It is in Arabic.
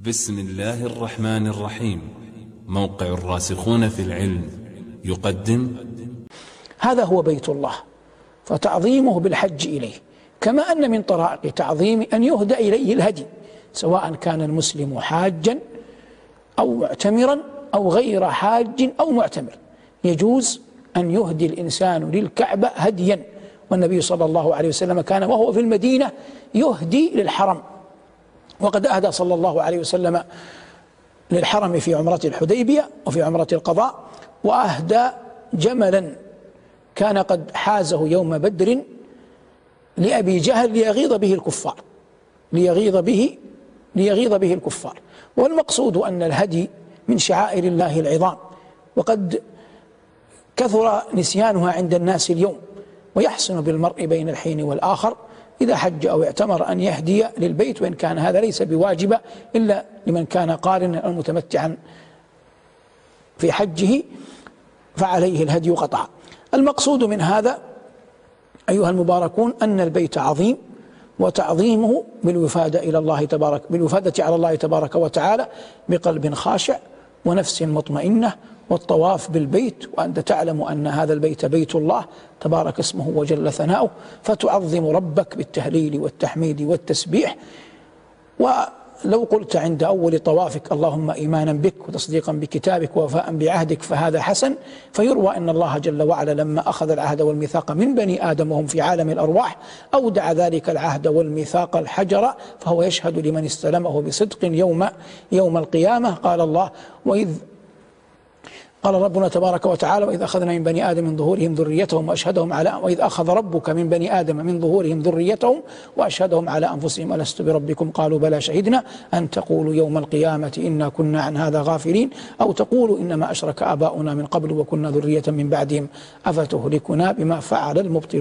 بسم الله الرحمن الرحيم. موقع الراسخون في العلم يقدم. هذا هو بيت الله، فتعظيمه بالحج إليه، كما أن من طرائق تعظيم أن يهدى إليه الهدي، سواء كان المسلم حاجا أو معتمرا أو غير حاج أو معتمر، يجوز أن يهدي الإنسان للكعبة هديا. والنبي صلى الله عليه وسلم كان وهو في المدينة يهدي للحرم، وقد أهدى صلى الله عليه وسلم للحرم في عمرة الحديبية وفي عمرة القضاء، وأهدى جملا كان قد حازه يوم بدر لأبي جهل ليغيظ به الكفار. والمقصود أن الهدي من شعائر الله العظام، وقد كثر نسيانها عند الناس اليوم، ويحسن بالمرء بين الحين والآخر إذا حج أو اعتمر أن يهدي للبيت، وإن كان هذا ليس بواجب إلا لمن كان قارنا أو متمتعا في حجه فعليه الهدي قطعا. المقصود من هذا أيها المباركون أن البيت عظيم، وتعظيمه بالوفادة على الله تبارك وتعالى بقلب خاشع ونفس مطمئنة، والطواف بالبيت، وأنت تعلم أن هذا البيت بيت الله تبارك اسمه وجل ثناؤه، فتعظم ربك بالتهليل والتحميد والتسبيح. ولو قلت عند أول طوافك اللهم إيمانا بك وتصديقا بكتابك ووفاء بعهدك فهذا حسن. فيروى أن الله جل وعلا لما أخذ العهد والميثاق من بني آدم وهم في عالم الأرواح أودع ذلك العهد والميثاق الحجر، فهو يشهد لمن استلمه بصدق يوم القيامة. قال الله قال ربنا تبارك وتعالى: وإذ أخذنا من بني آدم من ظهورهم ذريتهم وأشهدهم وإذ أخذ ربك من بني آدم من ظهورهم ذريتهم وأشهدهم على أنفسهم ألست بربكم قالوا بلى شهدنا أن تقولوا يوم القيامة إنا كنا عن هذا غافلين أو تقولوا إنما أشرك آباؤنا من قبل وكنا ذرية من بعدهم أفتهلكنا بما فعل المبطلون.